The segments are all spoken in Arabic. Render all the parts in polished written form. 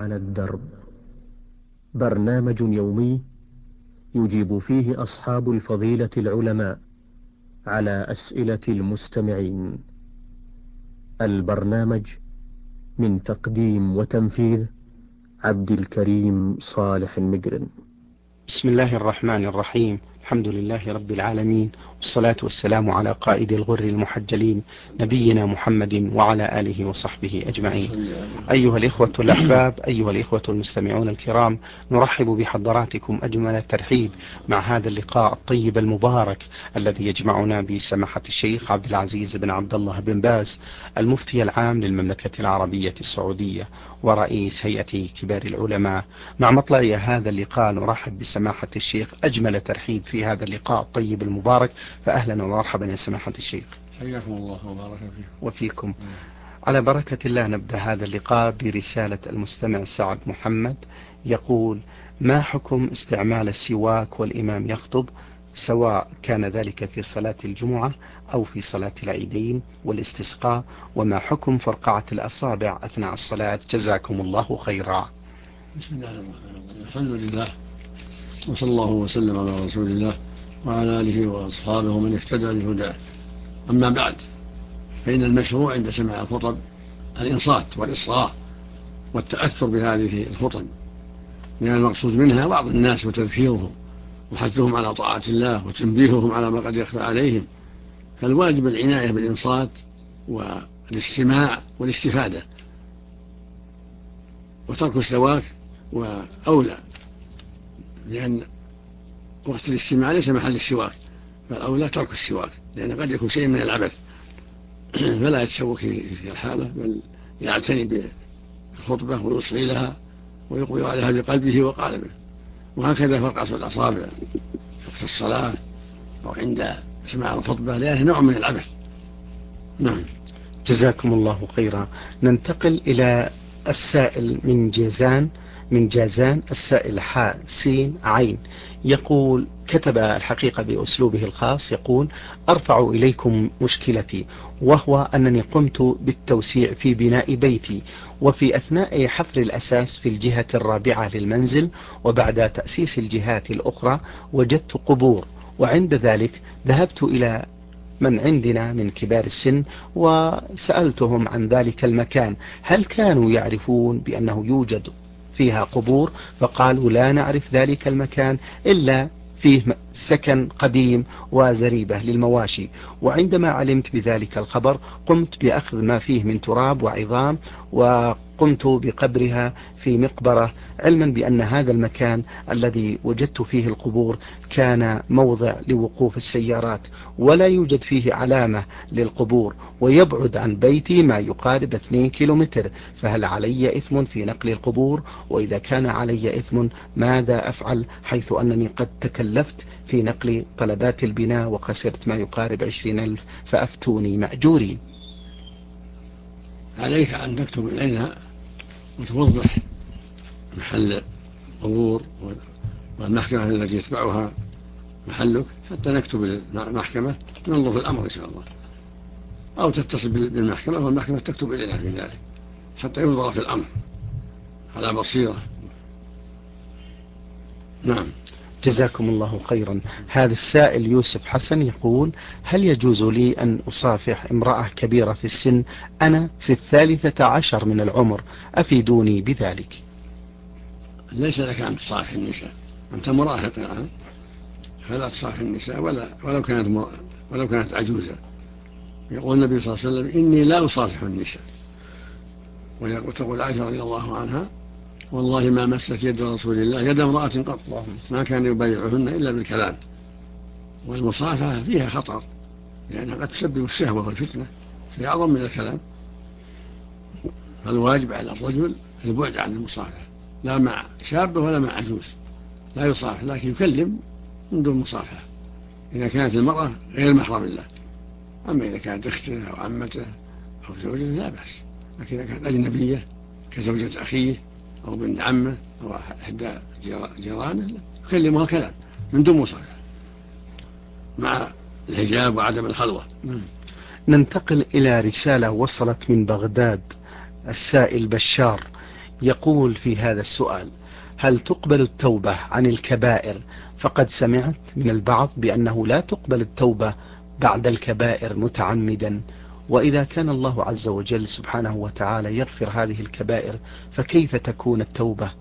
على الدرب، برنامج يومي يجيب فيه أصحاب الفضيلة العلماء على أسئلة المستمعين. البرنامج من تقديم وتنفيذ عبد الكريم صالح المجرم. بسم الله الرحمن الرحيم. الحمد لله رب العالمين، والصلاة والسلام على قائد الغر المحجلين نبينا محمد وعلى آله وصحبه أجمعين. أيها الإخوة الأحباب، أيها الإخوة المستمعون الكرام، نرحب بحضراتكم أجمل الترحيب مع هذا اللقاء الطيب المبارك الذي يجمعنا بسماحة الشيخ عبد العزيز بن عبد الله بن باز، المفتي العام للمملكة العربية السعودية ورئيس هيئة كبار العلماء. مع مطلع هذا اللقاء نرحب بسماحة الشيخ أجمل ترحيب في هذا اللقاء الطيب المبارك، فأهلا ومرحبا يا سماحة الشيخ. حياكم الله وبارك وفيكم. على بركة الله نبدأ هذا اللقاء برسالة المستمع سعد محمد، يقول: ما حكم استعمال السواك والإمام يخطب، سواء كان ذلك في صلاة الجمعة أو في صلاة العيدين والاستسقاء، وما حكم فرقعة الأصابع أثناء الصلاة؟ جزاكم الله خيرا. بسم الله الرحمن الرحيم. الحمد لله، وصلى الله وسلم على رسول الله وعلى آله وأصحابه ومن اهتدى بهداه. أما بعد، فإن المشروع عند سماع الخطب الإنصات والإصغاء والتأثر بهذه الخطب، لأن المقصود منها وعظ الناس وتذكيرهم وحثهم على طاعة الله وتنبيههم على ما قد يخفى عليهم، فالواجب العناية بالإنصات والاستماع والاستفادة، وترك السواك وأولى، لأن وقت الاستماع ليس محل السواك، فالأولى ترك السواك، لأن قد يكون شيء من العبث فلا يتسوك في الحالة، بل يعتني بالخطبة ويصغي لها ويقضي عليها بقلبه وقالبه. وهكذا فرقعة الأصابع وقت الصلاة أو عند سماع الخطبة، لأنه نوع من العبث. نعم. جزاكم الله خيرا. ننتقل إلى السائل من جازان السائل حاء سين عين، يقول: كتب الحقيقة بأسلوبه الخاص، يقول: أرفع إليكم مشكلتي، وهو أنني قمت بالتوسيع في بناء بيتي، وفي أثناء حفر الأساس في الجهة الرابعة للمنزل وبعد تأسيس الجهات الأخرى وجدت قبور، وعند ذلك ذهبت إلى من عندنا من كبار السن وسألتهم عن ذلك المكان، هل كانوا يعرفون بأنه يوجد فيها قبور؟ فقالوا: لا نعرف ذلك المكان إلا فيه سكن قديم وزريبة للمواشي. وعندما علمت بذلك الخبر قمت بأخذ ما فيه من تراب وعظام وقمت بقبرها في مقبرة، علما بأن هذا المكان الذي وجدت فيه القبور كان موضع لوقوف السيارات ولا يوجد فيه علامة للقبور، ويبعد عن بيتي ما يقارب 2 كيلومتر، فهل علي إثم في نقل القبور؟ وإذا كان علي إثم ماذا أفعل، حيث أنني قد تكلفت في نقل طلبات البناء وخسرت ما يقارب 20,000، فأفتوني مأجورين. عليك أن تكتب إلينا وتوضح محل القبور والمحكمة التي يتبعها محلك، حتى نكتب المحكمة ننظر في الأمر إن شاء الله، أو تتصل بالمحكمة والمحكمة تكتب إلينا في ذلك حتى ينظر في الأمر على بصيرة. نعم. جزاكم الله خيرا. هذا السائل يوسف حسن يقول: هل يجوز لي أن أصافح امرأة كبيرة في السن؟ أنا في 13 من العمر، أفيدوني بذلك. ليس لك أن تصافح النساء، أنت مراهق الآن، فلا تصافح النساء ولو كانت عجوزة. يقول النبي صلى الله عليه وسلم: إني لا أصافح النساء. وتقول عائشة رضي الله عنها: والله ما مست يد رسول الله يد امرأة قط، ما كان يبايعهن إلا بالكلام. والمصافحة فيها خطر، لأنها قد تسبب الشهوة والفتنة في أعظم من الكلام، فالواجب على الرجل البعد عن المصافحة، لا مع شابة ولا مع عجوز، لا يصافح، لكن يكلم من دون مصافحة إذا كانت المرأة غير محرم له. أما إذا كانت أخته أو عمته أو زوجته لا بأس، لكن إذا كانت أجنبية كزوجة أخيه أو بنت عمه أو إحدى جيرانه يكلمها كلام من دون مصافحة مع الحجاب وعدم الخلوة. ننتقل إلى رسالة وصلت من بغداد. السائل بشار يقول في هذا السؤال: هل تقبل التوبة عن الكبائر؟ فقد سمعت من البعض بأنه لا تقبل التوبة بعد الكبائر متعمدا، وإذا كان الله عز وجل سبحانه وتعالى يغفر هذه الكبائر فكيف تكون التوبة؟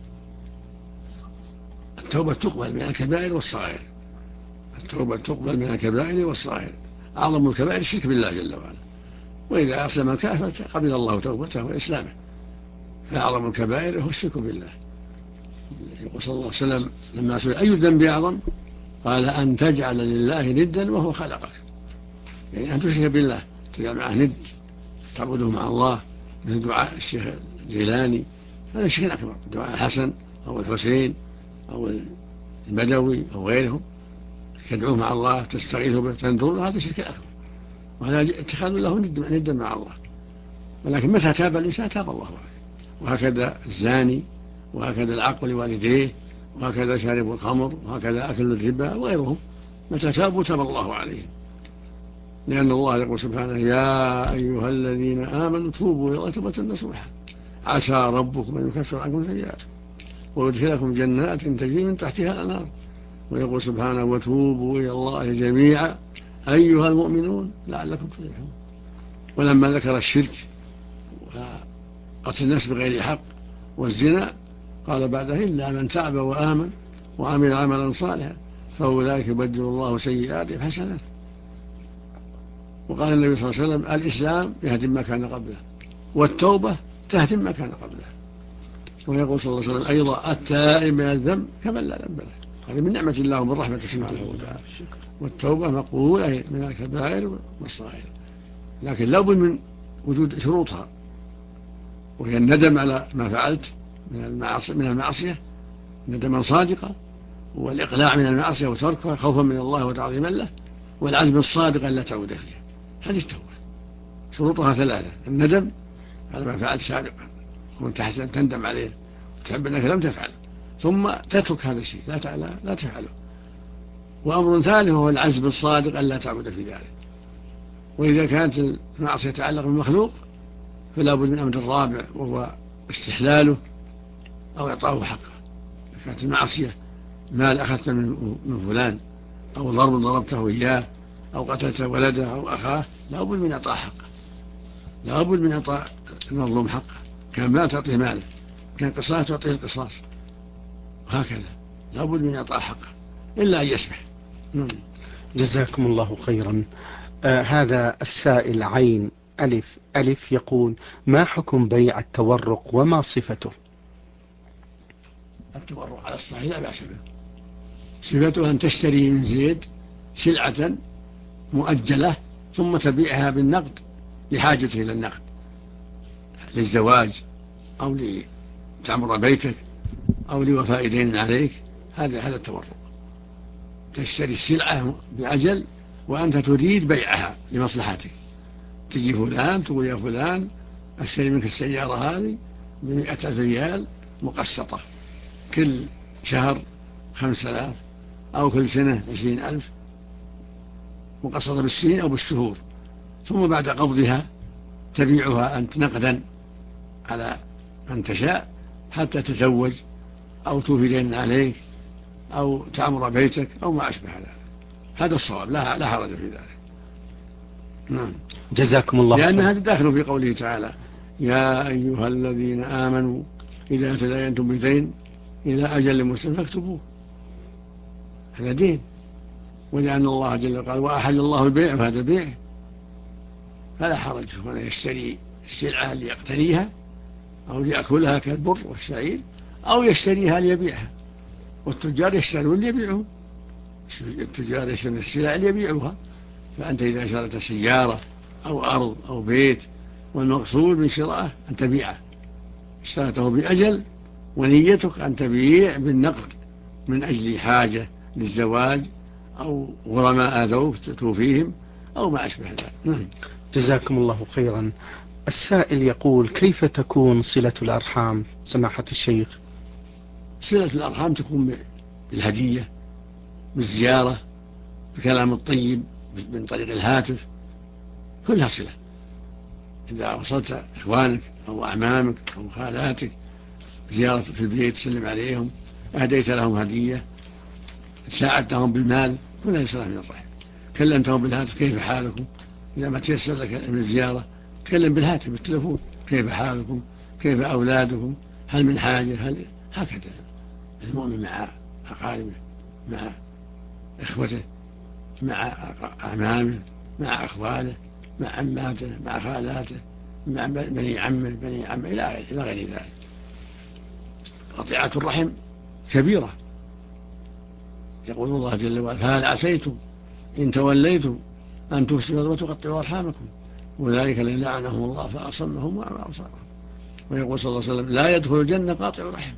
التوبة تقبل من الكبائر والصغائر. التوبة تقبل من الكبائر والصغائر. أعظم الكبائر الشرك بالله جل وعلا، وإذا أسلم الكافر قبل الله توبته وإسلامه. فأعظم الكبائر هو الشرك بالله. يقول صلى الله عليه وسلم لما سئل أي الذنب أعظم قال أن تجعل لله ندا وهو خلقك، يعني أن تشرك بالله، تجعل معه ند، تعبده مع الله، مثل دعاء الشيخ الجيلاني، هذا شرك أكبر، دعاء الحسن أو الحسين أو البدوي أو غيرهم، تدعوه مع الله، تستغيث به، تنذر، هذا شرك أكبر، وهذا اتخاذ له ندا مع الله. ولكن متى تاب الإنسان تاب الله عليه. وهكذا الزاني، وهكذا العاق لوالديه، وهكذا شارب الخمر، وهكذا أكل الربا وغيرهم، متى تابوا تاب الله عليهم، لأن الله يقول سبحانه: يا أيها الذين آمنوا توبوا إلى الله توبة نصوحا عسى ربكم أن يكفر عنكم سيئاتكم ويدخلكم جنات تجري من تحتها الأنهار. ويقول سبحانه: وتوبوا إلى الله جميعا أيها المؤمنون لعلكم تفلحون. ولما ذكر الشرك وقتل النفس بغير حق والزنا قال بعدها: إلا من تاب وآمن وعمل عملا صالحا فأولئك يبدل الله سيئاتهم حسنات. وقال النبي صلى الله عليه وسلم: الإسلام يهدم ما كان قبله، والتوبة تهدم ما كان قبله. ويقول صلى الله عليه وسلم أيضا: التائب من الذنب كمن لا ذنب له. هذه من نعمة الله ومن رحمته سبحانه وتعالى. والتوبة مقبولة من الكبائر والصغائر، لكن لابد من وجود شروطها، وهي الندم على ما فعلت من المعصية ندما صادقا، والإقلاع من المعصية وتركها خوفا من الله وتعظيما له، والعزم الصادق أن لا تعود فيها. هذه التوبة شروطها ثلاثة: الندم على ما فعلت سابقا وانت حسن تندم عليه وتحب أنك لم تفعل، ثم تترك هذا الشيء لا تفعله. وأمر ثالث هو العزم الصادق أن لا تعود في ذلك. وإذا كانت المعصية تتعلق بالمخلوق فلا بد من أمر الرابع، وهو استحلاله أو إعطاؤه حقه. إذا كانت المعصية مال أخذت من فلان، أو ضرب ضربته إياه، أو قتلت ولده أو أخاه، لا بد من إعطاء حقه، لا بد من إعطاء المظلوم حقه. كان مال تعطيه ماله، كان قصاص تعطيه القصاص، وهكذا لا بد من إعطاء حقه إلا أن يسمح. جزاكم الله خيرا. هذا السائل عين ألف يقول: ما حكم بيع التورق وما صفته؟ التورق على الصحيح لا بأس به. صفته أن تشتري من زيد سلعة مؤجلة ثم تبيعها بالنقد لحاجته إلى النقد، للزواج أو لتعمر بيتك أو لوفاء دين عليك. هذا التورق، تشتري السلعة بأجل وأنت تريد بيعها لمصلحتك. تجي فلان تقول: يا فلان أشتري منك السيارة هذه ب100,000 ريال مقسطة، كل شهر 5,000 أو كل سنة 20,000 مقسطة بالسنين أو بالشهور، ثم بعد قبضها تبيعها أنت نقدا على من تشاء حتى تتزوج أو توفي دين عليك أو تعمر بيتك أو ما أشبه ذلك. هذا الصواب، لا حرج في ذلك. نعم. جزاكم الله خيرا. لأن هذا داخل في قوله تعالى: يا أيها الذين آمنوا إذا تداينتم بدين إلى أجل مسمى فاكتبوه. هذا دين. ولأن الله جل وعلا قال: وأحل الله البيع، فهذا بيع، فلا حرج هنا يشتري السلعة ليقتنيها أو ليأكلها كالبر والشعير، أو يشتريها ليبيعها. والتجار يشترون ليبيعون، التجار يشترون السلع ليبيعوها. فأنت إذا شريت سيارة أو أرض أو بيت والمقصود من شرائه أن تبيعه، اشتريته بأجل ونيتك أن تبيع بالنقد من أجل حاجة للزواج أو غرماء آذوك توفيهم أو ما أشبه ذلك. جزاكم الله خيرا. السائل يقول: كيف تكون صلة الأرحام سماحة الشيخ؟ صلة الأرحام تكون بالهدية، بالزيارة، بكلام الطيب، من طريق الهاتف، كلها صلة. إذا وصلت إخوانك أو أعمامك أو خالاتك زيارة في البيت، تسلم عليهم، أهديت لهم هدية، ساعدتهم بالمال، كل هذه صلة من الرحم. كلمتهم بالهاتف كيف حالكم، إذا ما تيسر لك من الزيارة تكلم بالهاتف بالتلفون كيف حالكم، كيف أولادكم، هل من حاجة، هكذا المؤمن مع أقاربه، مع إخوته، مع أعمامه، مع أخواله، مع عماته، مع خالاته، مع بني عمه، إلى غير ذلك. قطيعة الرحم كبيرة. يقول الله جل وعلا: فهل عسيتم إن توليتم أن تفسدوا وتقطعوا أرحامكم أولئك الذين لعنهم الله فأصمهم وأعمى أبصارهم. ويقول صلى الله عليه وسلم: لا يدخل الجنة قاطع رحم.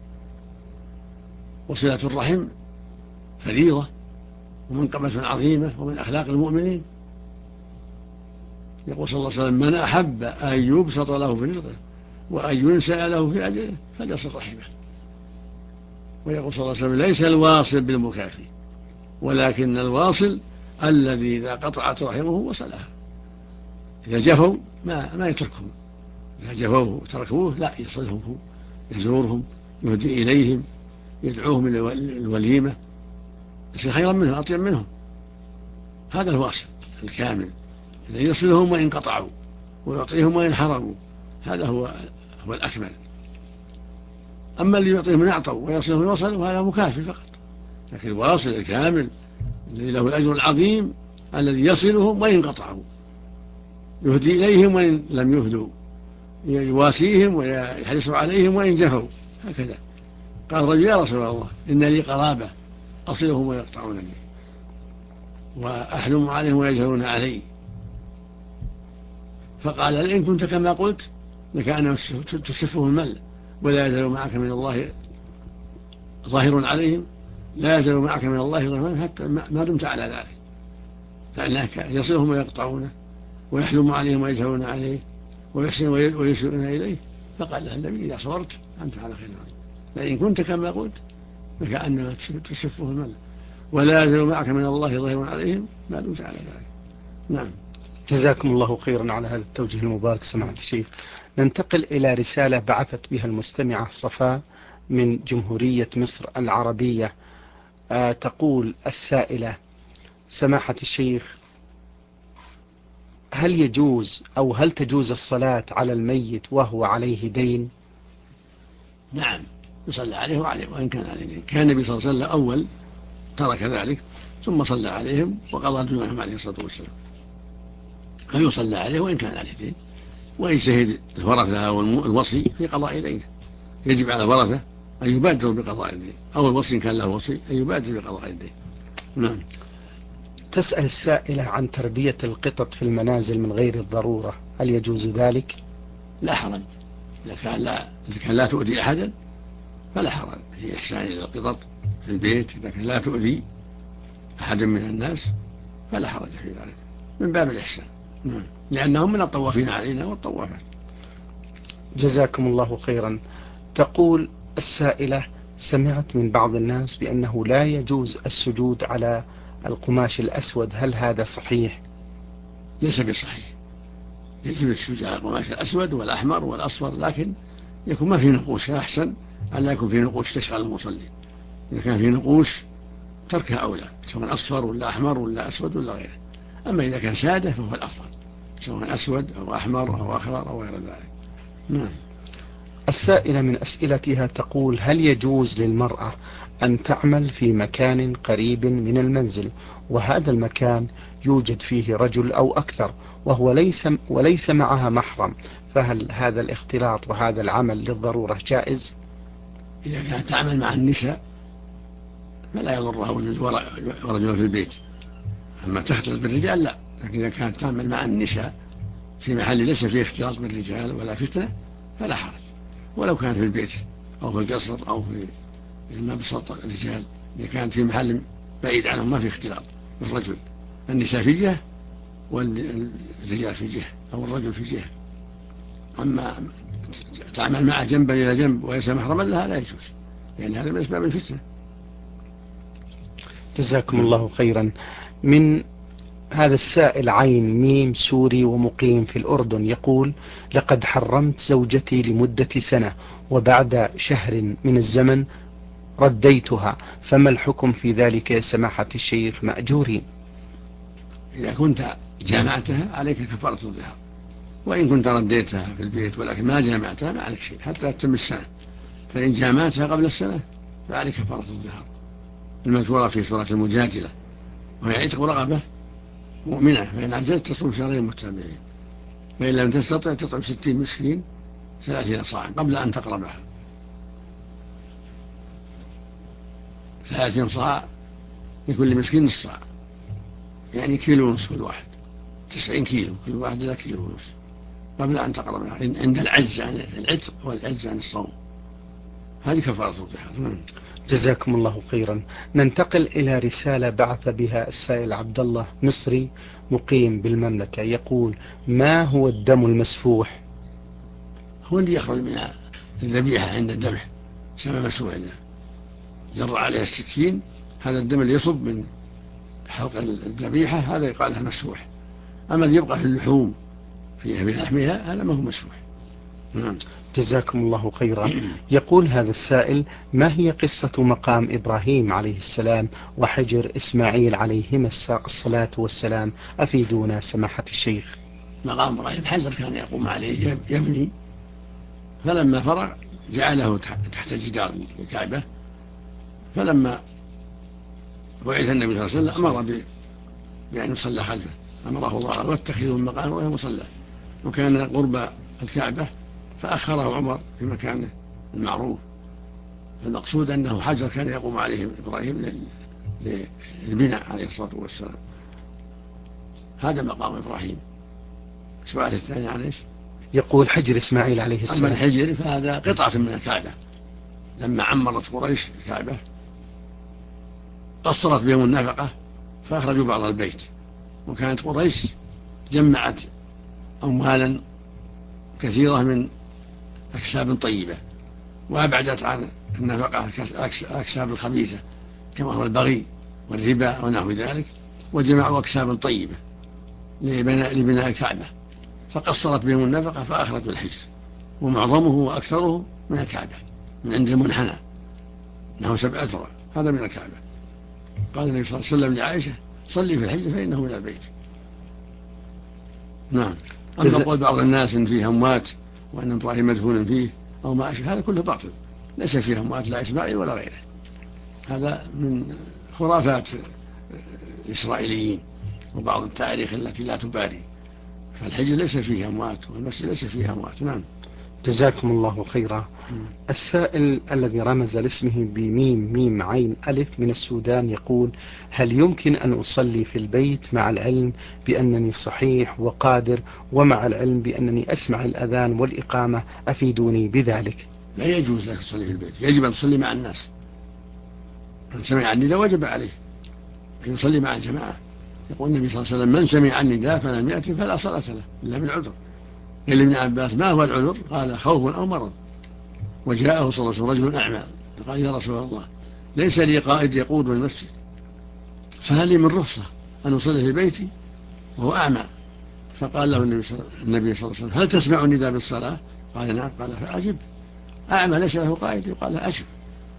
وصلة الرحم فريضة ومنقبة عظيمة ومن أخلاق المؤمنين. يقول صلى الله عليه وسلم: من أحب أن يبسط له في رزقه وأن ينسأ له في أجله فليصل رحمه. ويقول صلى الله عليه وسلم: ليس الواصل بالمكافي ولكن الواصل الذي إذا قطعت رحمه وصلها. إذا جفوا ما يتركهم، إذا جفوه وتركوه لا، يصلهم هو، يزورهم، يهدي إليهم، يدعوهم إلى الوليمة، يصير خيرا منهم، أطيب منهم. هذا الواصل الكامل الذي يصلهم وإن قطعوا ويعطيهم وإن حرموا، هذا هو الأكمل. أما اللي يعطيهم من أعطوا ويصلهم وصلوا هذا مكافي فقط. لكن الواصل الكامل الذي له الأجر العظيم الذي يصلهم وإن قطعوا، يهدي إليهم وإن لم يهدوا، يواسيهم ويحرص عليهم وإن جفوا، هكذا. قال رجل: يا رسول الله إن لي قرابة أصلهم ويقطعونني وأحلم عليهم ويجهرون علي. فقال: لئن كنت كما قلت لكأنما تسفه المل ولا يزال معك من الله ظاهر عليهم، لا يزال معك من الله ظاهر حتى ما دمت على ذلك، لأنك يصلهم ويقطعونه ويحلم عليهم ويجهرون عليه ويحسن ويسيئون إليه. فقال له النبي: إذا صبرت أنت على خير. لئن كنت كما قلت فكأنما تسفه المل ولا يزال معك من الله ظاهر عليهم ما دمت على ذلك. نعم. جزاكم الله خيرا على هذا التوجيه المبارك سماحة الشيخ. ننتقل إلى رسالة بعثت بها المستمعة صفاء من جمهورية مصر العربية. تقول السائلة: سماحة الشيخ، هل يجوز أو هل تجوز الصلاة على الميت وهو عليه دين؟ نعم، يصلى عليه وعليه وإن كان عليه دين. كان النبي صلى الله عليه وسلم أول ترك ذلك ثم صلى عليهم وقضى ديونهم عليه الصلاة والسلام، فيصلى عليه وإن كان عليه دين، ويجتهد الورثة أو الوصي في قضاء دينه. يجب على الورثة أن يبادروا بقضاء الدين، أو الوصي إن كان له وصي أن يبادر بقضاء الدين. نعم. تسأل السائلة عن تربية القطط في المنازل من غير الضرورة، هل يجوز ذلك؟ لا حرج، إذا كان لا تؤذي أحدا فلا حرج في إحسان إلى القطط في البيت. إذا كان لا تؤذي أحدا من الناس فلا حرج في ذلك، من باب الإحسان. لأنهم من الطوافين علينا والطوافات. جزاكم الله خيرا. تقول السائلة: سمعت من بعض الناس بأنه لا يجوز السجود على القماش الأسود، هل هذا صحيح؟ ليس بصحيح، يجب السجود على القماش الأسود والأحمر والأصفر، لكن يكون ما في نقوش، أحسن أن لا يكون في نقوش تشغل المصلي. إذا كان في نقوش تركها أولى، سواء أصفر ولا أحمر ولا أسود ولا غيره. أما إذا كان سادة فهو الأفضل، سواء أسود أو أحمر أو أخضر أو غير ذلك. نعم. السائلة من أسئلتها تقول: هل يجوز للمرأة أن تعمل في مكان قريب من المنزل وهذا المكان يوجد فيه رجل أو أكثر وليس معها محرم، فهل هذا الاختلاط وهذا العمل للضرورة جائز؟ إذا كانت تعمل مع النساء فلا يضرها وجود ورجل في البيت، أما تختلط بالرجال لا. لكن إذا كانت تعمل مع النساء في محل ليس فيه اختلاط بالرجال ولا فتنة فلا حرج، ولو كان في البيت أو في القصر أو في المبسط الرجال. إذا كانت في محل بعيد عنهم ما في اختلاط بالرجل، النساء في جهة والرجال في جهة أو الرجل في جهة. أما تعمل معه جنبا إلى جنب وليس محرما لها لا يجوز، لأن هذا من أسباب الفتنة. جزاكم الله خيرا. من هذا السائل عين ميم سوري ومقيم في الأردن يقول: لقد حرمت زوجتي لمدة سنة، وبعد شهر من الزمن رديتها، فما الحكم في ذلك يا سماحة الشيخ مأجورين؟ إذا كنت جامعتها عليك كفارة الظهار، وإن كنت رديتها في البيت ولكن ما جامعتها ما عليك شيء حتى تتم السنة. فإن جامعتها قبل السنة فعليك كفارة الظهار المذكورة في سورة المجادلة، وهي عتق رقبة مؤمنة، فإن عجزت تصوم شهرين متتابعين، فإن لم تستطع تطعم 60 مسكين 30 صاعا قبل أن تقربها. 30 صاع لكل مسكين نصف صاع، يعني كيلو ونصف كل واحد، 90 كيلو كل واحد إلى كيلو ونصف قبل أن تقربها عند العجز عن العتق والعجز عن الصوم. هذه كفارة الظهار. جزاكم الله خيرا. ننتقل إلى رسالة بعث بها السائل عبد الله مصري مقيم بالمملكة يقول: ما هو الدم المسفوح؟ هو اللي يخرج من الذبيحة عند الذبح، سمى مسفوح، جر عليها السكين، هذا الدم اللي يصب من حلق الذبيحة هذا يقال له مسفوح. أما اللي يبقى في اللحوم فيها بلحمها هذا ما هو مسفوح. جزاكم الله خيرا. يقول هذا السائل: ما هي قصة مقام إبراهيم عليه السلام وحجر إسماعيل عليهما الصلاة والسلام؟ أفيدونا سماحة الشيخ. مقام إبراهيم حجر كان يقوم عليه يبني، فلما فرغ جعله تحت جدار الكعبة، فلما بعث النبي صلى الله عليه وسلم أمر بأن يصلى خلفه، أمره الله: واتخذوا من مقام إبراهيم مصلى، وكان قرب الكعبة فأخره عمر في مكانه المعروف. المقصود أنه حجر كان يقوم عليه إبراهيم للبناء عليه الصلاة والسلام. هذا مقام إبراهيم. السؤال الثاني عن إيش؟ يقول حجر إسماعيل عليه السلام. أما الحجر فهذا قطعة من الكعبة، لما عمرت قريش الكعبة قصرت بهم النفقة فأخرجوا بعض البيت، وكانت قريش جمعت أموالا كثيرة من أكساب طيبة، وأبعدت عن النفقة الأكساب الخبيثة كما هو البغي والربا ونحو ذلك، وجمعوا أكساب طيبة لبناء الكعبة، فقصرت بهم النفقة فأخرجوا الحجر، ومعظمه وأكثره من الكعبة من عند المنحنى، إنه 7 أذرع، هذا من الكعبة. قال النبي صلى الله عليه وسلم لعائشة: صلي في الحجر فإنه من البيت. نعم. أما قول بعض الناس إن فيه أموات وأن إبراهيم مدفون فيه أو ما أشبه هذا كله باطل، ليس فيه أموات لا إسماعيل ولا غيره، هذا من خرافات الإسرائيليين وبعض التاريخ التي لا تبالي، فالحجر ليس فيه أموات والمسجد ليس فيه أموات. نعم. جزاكم الله خيرا. السائل الذي رمز لاسمه بميم ميم عين ألف من السودان يقول: هل يمكن أن أصلي في البيت مع العلم بأنني صحيح وقادر، ومع العلم بأنني أسمع الأذان والإقامة؟ أفيدوني بذلك. لا يجوز لك تصلي في البيت، يجب أن تصلي مع الناس. من سمع النداء وجب عليه أن يصلي مع الجماعة. يقول النبي صلى الله عليه وسلم: من سمع النداء فلم يأتي فلا صلاة له إلا بالعذر. قال ابن عباس: ما هو العذر؟ قال: خوف أو مرض. وجاءه صلى الله عليه وسلم رجل أعمى فقال: يا رسول الله، ليس لي قائد يقود من المسجد، فهل لي من رخصة أن أصلي في بيتي وهو أعمى؟ فقال له النبي صلى الله عليه وسلم: هل تسمع النداء بالصلاة؟ قال: نعم. قال: فأجب. أعمى ليس له قائد يقال له أجب.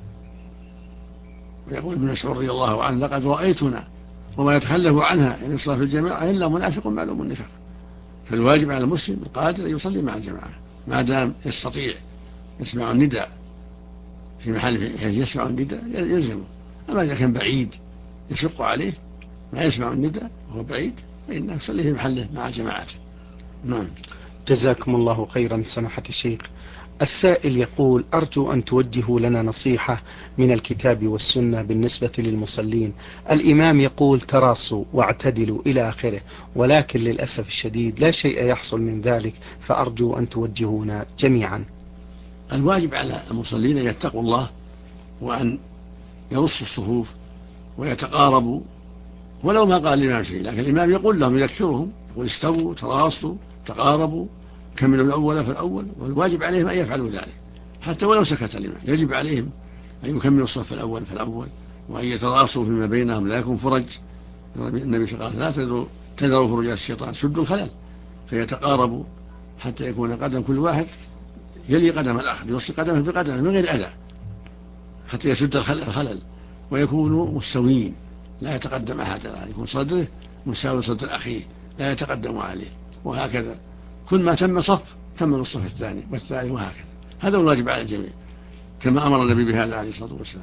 ويقول ابن مسعود رضي الله عنه: لقد رأيتنا وما يتخلف عنها يعني الصلاة في الجماعة إلا منافق معلوم النفاق. فالواجب على المسلم القادر أن يصلي مع الجماعة ما دام يستطيع يسمع النداء في محل يسمع النداء يلزمه. أما إذا كان بعيد يشق عليه ما يسمع النداء وهو بعيد فإنه يصلي في محله مع جماعته. نعم. جزاكم الله خيرا سماحة الشيخ. السائل يقول: أرجو أن توجهوا لنا نصيحة من الكتاب والسنة بالنسبة للمصلين. الإمام يقول: تراصوا واعتدلوا إلى آخره، ولكن للأسف الشديد لا شيء يحصل من ذلك، فأرجو أن توجهونا جميعا. الواجب على المصلين أن يتقوا الله وأن يرصوا الصفوف ويتقاربوا، ولو ما قال الإمام شيء، لكن الإمام يقول لهم يذكرهم، يقول: استووا تراصوا تقاربوا كملوا الأول فالأول. والواجب عليهم أن يفعلوا ذلك حتى ولو سكت الإمام، يجب عليهم أن يكملوا الصف الأول فالأول، وأن يتراصوا فيما بينهم لا يكون فرج النبي صلى الله عليه وسلم لا تذروا فرجات الشيطان، سدوا الخلل فيتقاربوا حتى يكون قدم كل واحد يلي قدم الآخر، يوصل قدمه بقدمه من غير أذى حتى يسد الخلل ويكونوا مستويين، لا يتقدم أحد، يكون صدره مساوي صدر أخيه لا يتقدم عليه، وهكذا كل ما تم صف تم الصف الثاني والثاني، وهكذا. هذا الواجب على الجميع كما أمر النبي بهذا عليه الصلاة والسلام: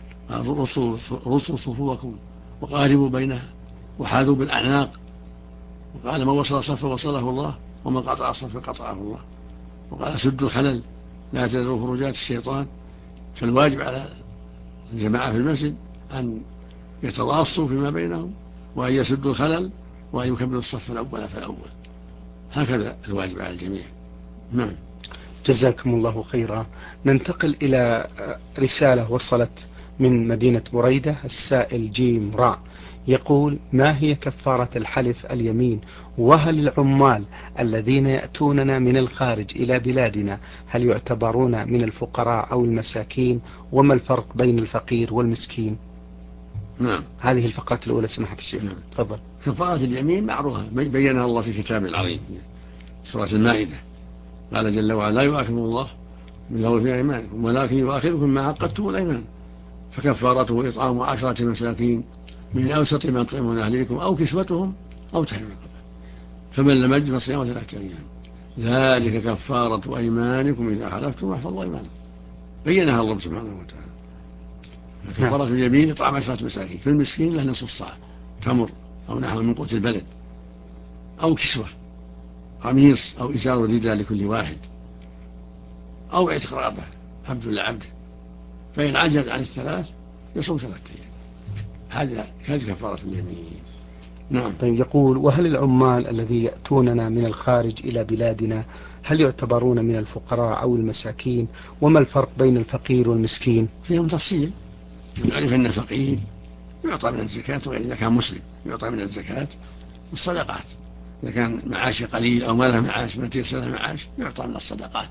رصوا صفوفكم وقاربوا بينها وحاذوا بالأعناق. وقال: من وصل صف وصله الله، ومن قطع صف قطعه الله. وقال: سدوا الخلل لا تذروا فرجات الشيطان. فالواجب على الجماعة في المسجد أن يتراصوا فيما بينهم، وأن يسدوا الخلل، وأن يكملوا الصف الأول فالأول. هكذا الواجب على الجميع. نعم. جزاكم الله خيرا. ننتقل إلى رسالة وصلت من مدينة بريدة. السائل جيم راء يقول: ما هي كفارة الحلف اليمين؟ وهل العمال الذين يأتوننا من الخارج إلى بلادنا هل يعتبرون من الفقراء أو المساكين؟ وما الفرق بين الفقير والمسكين؟ نعم. هذه الفقرة الأولى سماحة الشيخ. نعم. تفضل. كفارة اليمين معروفة بينها الله في كتاب العظيم سورة المائدة. قال جل وعلا: لا يؤاخذكم الله باللغو في أيمانكم ولكن يؤاخذكم ما عقدتم الأيمان، فكفارته إطعام 10 مساكين من أوسط ما تطعمون أهليكم أو كسوتهم أو تحرير رقبة، فمن لم يجد فصيام 3 أيام، ذلك كفارة أيمانكم إذا حلفتم واحفظوا أيمانكم. بينها الله سبحانه وتعالى. كفارة اليمين إطعام 10 مساكين، كل مسكين له نصف صاع تمر أو نحو من قوت البلد، أو كسوة قميص أو إزار رداء لكل واحد، أو عتق رقبة عبد لعبد، فإن عجز عن الثلاث يصوم 3 أيام. هذه كفارة اليمين. نعم. طيب، يقول: وهل العمال الذي يأتوننا من الخارج إلى بلادنا هل يعتبرون من الفقراء أو المساكين؟ وما الفرق بين الفقير والمسكين؟ فيهم تفصيل. يعرف أن الفقير يعطى من الزكاة، وغير إذا كان مسلم يعطى من الزكاة والصدقات، إذا كان معاش قليل أو ما له معاش ما تيسر له معاش يعطى من الصدقات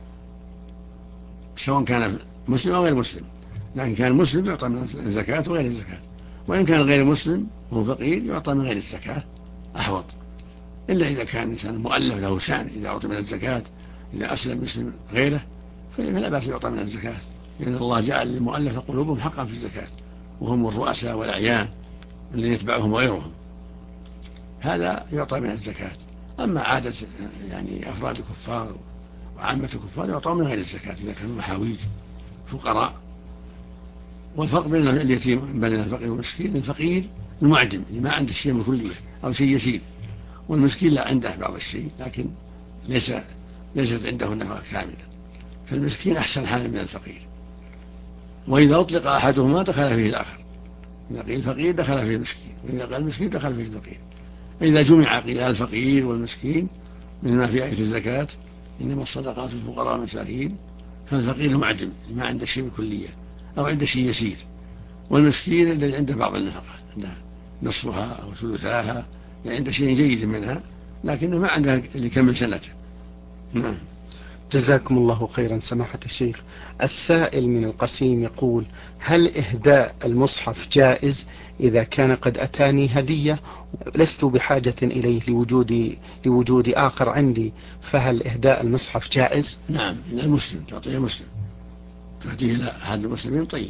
سواء كان مسلم أو غير مسلم. لكن كان مسلم يعطى من الزكاة وغير الزكاة، وإن كان غير مسلم وهو فقير يعطى من غير الزكاة أحوط، إلا إذا كان إنسان مؤلف له شأن، إذا أعطى من الزكاة إذا أسلم مسلم غيره فلا بأس يعطى من الزكاة، لأن الله جعل للمؤلف قلوبهم حقا في الزكاة، وهم الرؤساء والأعيان الذين يتبعهم غيرهم، هذا يعطى من الزكاة. أما عادة يعني أفراد الكفار وعامة الكفار يعطى من غير الزكاة إذا كانوا محاويج فقراء. والفرق بين اليتيم بين الفقير والمسكين: الفقير المعدم اللي ما عنده شيء من كلية أو شيء يسير، والمسكين لا عنده بعض الشيء لكن ليست عنده النفقة كاملة، فالمسكين أحسن حالا من الفقير. وإذا أطلق أحدهما دخل فيه الآخر، إذا قيل الفقير دخل فيه المسكين، وإذا قال المسكين دخل فيه الفقير. إذا جمع قيل الفقير والمسكين مثل في آية الزكاة: إنما الصدقات للفقراء والمساكين، فالفقير معدم ما عنده شيء بكلية أو عنده شيء يسير، والمسكين الذي عنده بعض النفقة، عنده نصفها أو ثلثاها، يعني عنده شيء جيد منها لكنه ما عنده اللي يكمل سنته. نعم. جزاكم الله خيرا سماحة الشيخ. السائل من القسيم يقول: هل إهداء المصحف جائز إذا كان قد أتاني هدية لست بحاجة إليه لوجود آخر عندي، فهل إهداء المصحف جائز؟ نعم، إلى المسلم تعطيه مسلم، تهديه إلى أحد المسلمين. طيب.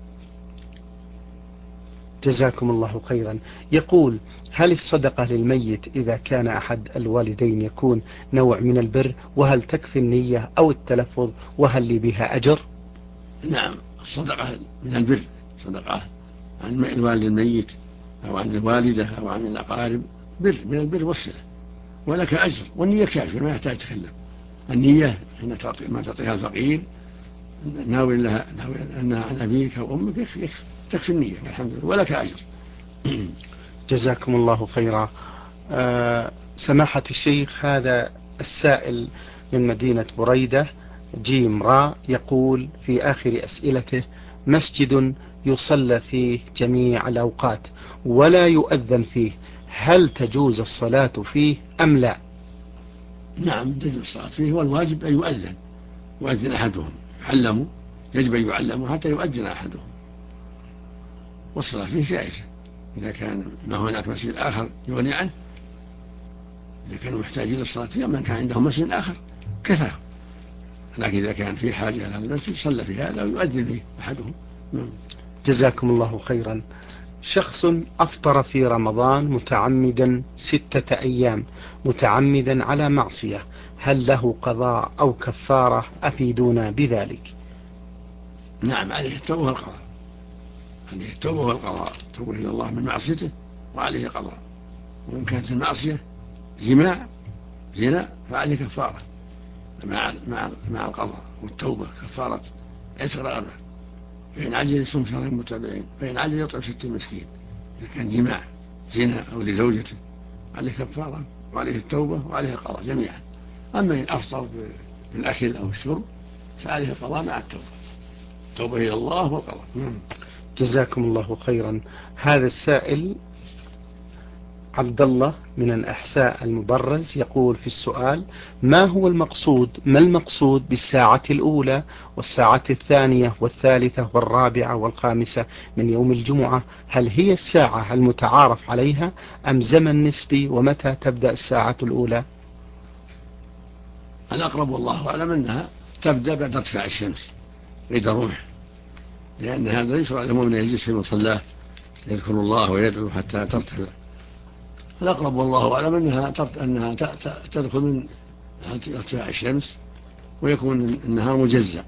جزاكم الله خيرا. يقول: هل الصدقة للميت إذا كان أحد الوالدين يكون نوع من البر؟ وهل تكفي النية أو التلفظ؟ وهل لي بها أجر؟ نعم، الصدقة من البر، صدقة عن الوالد الميت أو عن الوالدة أو عن الأقارب بر من البر والصلة، ولك أجر، والنية كافية ما يحتاج تكلم. النية حين ما تعطيها الفقير ناوي لها أنها عن أبيك أو أمك تكفي النية والحمد لله ولك أجر. جزاكم الله خيرا. سماحة الشيخ، هذا السائل من مدينة بريدة جيم راء يقول في آخر أسئلته: مسجد يصلى فيه جميع الأوقات ولا يؤذن فيه، هل تجوز الصلاة فيه أم لا؟ نعم، تجوز الصلاة فيه، والواجب أن يؤذن أحدهم، علموا يجب أن يعلموا حتى يؤذن أحدهم، والصلاة فيه جائزة إذا كان ما هناك مسجد آخر يغني عنه، إذا كانوا محتاجين للصلاة فيه، من كان عندهم مسجد آخر كفى، لكن إذا كان في حاجة إلى هذا المسجد صلى في هذا ويؤذن به أحدهم. جزاكم الله خيرا. شخص أفطر في رمضان متعمدا 6 أيام متعمدا على معصية، هل له قضاء أو كفارة؟ أفيدونا بذلك. نعم، عليه التوبة والقضاء، عليه التوبة والقضاء، التوبة إلى الله من معصيته وعليه قضاء. وإن كانت المعصية زنا فعليه كفارة مع القضاء والتوبة، كفارة عتق رقبة، فإن عجل يصوم شهرين متابعين، فإن عجل يطعم 60 مسكين. إذا كان جماع زنا أو لزوجته عليه كفارة وعليه التوبة وعليه القضاء جميعا. أما إن أفطر بالأكل أو الشرب فعليه القضاء مع التوبة، التوبة إلى الله والقضاء. جزاكم الله خيرا. هذا السائل عبد الله من الأحساء المبرز يقول في السؤال: ما المقصود بالساعة الأولى والساعة الثانية والثالثة والرابعة والخامسة من يوم الجمعة؟ هل هي الساعة المتعارف عليها أم زمن نسبي؟ ومتى تبدأ الساعة الأولى؟ الأقرب والله أعلم أنها تبدأ بعد ارتفاع الشمس عند الرمح، لأن هذا يشرع للمؤمن يجلس في مصلاه يذكر الله ويدعو حتى ترتفع. الأقرب والله أعلم أنها تدخل من ارتفاع الشمس، ويكون النهار مجزأ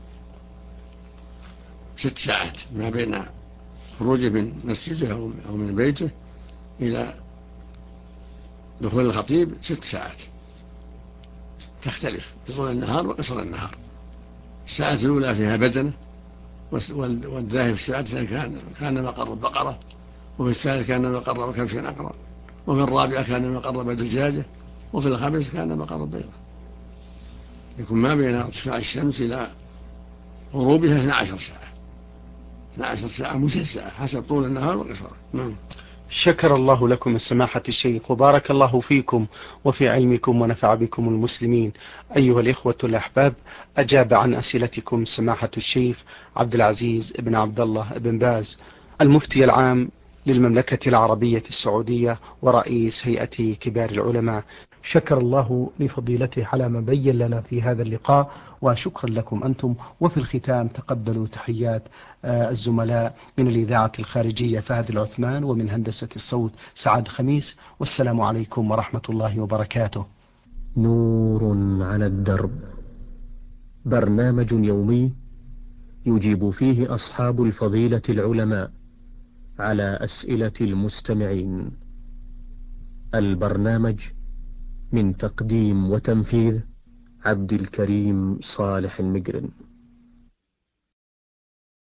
6 ساعات ما بين خروجه من مسجده أو من بيته إلى دخول الخطيب 6 ساعات، تختلف بطول النهار وقصر النهار. الساعة الأولى فيها بدنة، والذاهب في الساعة كان مقر بقرة، وفي الثالث كان مقر كبش أقرأ، وفي الرابعة كان مقر دجاجة، وفي الخامس كان مقر بيضة. يكون ما بين ارتفاع الشمس إلى غروبها 12 ساعة، 12 ساعة مجزأة حسب طول النهار وقصره. شكر الله لكم السماحة الشيخ، وبارك الله فيكم وفي علمكم ونفع بكم المسلمين. أيها الإخوة الأحباب، أجاب عن أسئلتكم سماحة الشيخ عبد العزيز بن عبد الله بن باز، المفتي العام للمملكة العربية السعودية ورئيس هيئة كبار العلماء. شكر الله لفضيلته على ما بين لنا في هذا اللقاء، وشكرا لكم أنتم. وفي الختام تقبلوا تحيات الزملاء من الإذاعة الخارجية فهد العثمان، ومن هندسة الصوت سعد خميس، والسلام عليكم ورحمة الله وبركاته. نور على الدرب، برنامج يومي يجيب فيه أصحاب الفضيلة العلماء على أسئلة المستمعين. البرنامج من تقديم وتنفيذ عبد الكريم صالح المقرن.